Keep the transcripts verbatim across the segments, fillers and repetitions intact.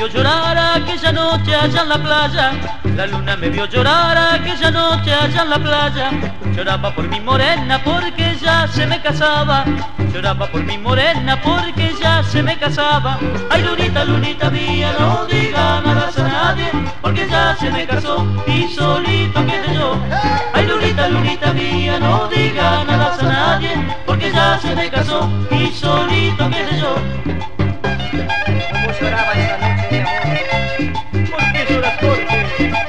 vio llorar aquella noche allá en la playa. La luna me vio llorar aquella noche allá en la playa. Lloraba por mi morena porque ya se me casaba. Lloraba por mi morena porque ya se me casaba. Ay, lunita, lunita mía, no diga nada a nadie, porque ya se me casó y solito quedé yo. Ay, lunita, lunita mía, no diga nada a nadie, porque ya se me casó y solito quedé yo. ¿Cómo lloraba esa noche de amor? ¿Por qué lloras, Jorge?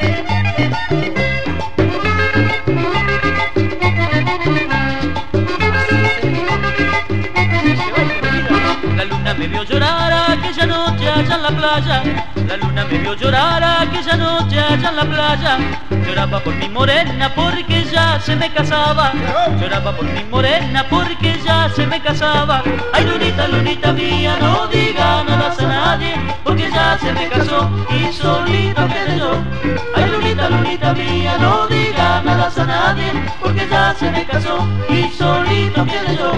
La luna me vio llorar aquella noche allá en la playa. La luna me vio llorar aquella noche allá en la playa. Lloraba por mi morena porque ya se me casaba. Lloraba por mi morena porque ya se me casaba. Ay, lunita, lunita mía, no diga nada a nadie, porque ya se me casó y solito quedé yo. Ay, lunita, lunita mía, no diga nada a nadie, porque ya se me casó y solito quedé yo.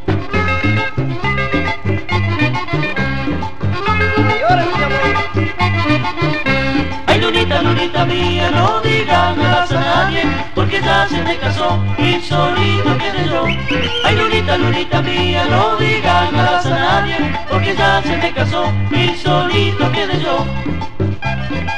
Ay, lunita, lunita mía, no diga nada a nadie, porque ya se me casó y solito quedé yo. Ay, lunita, lunita mía, no diga nada a nadie, porque ya se me casó y solito quedé yo.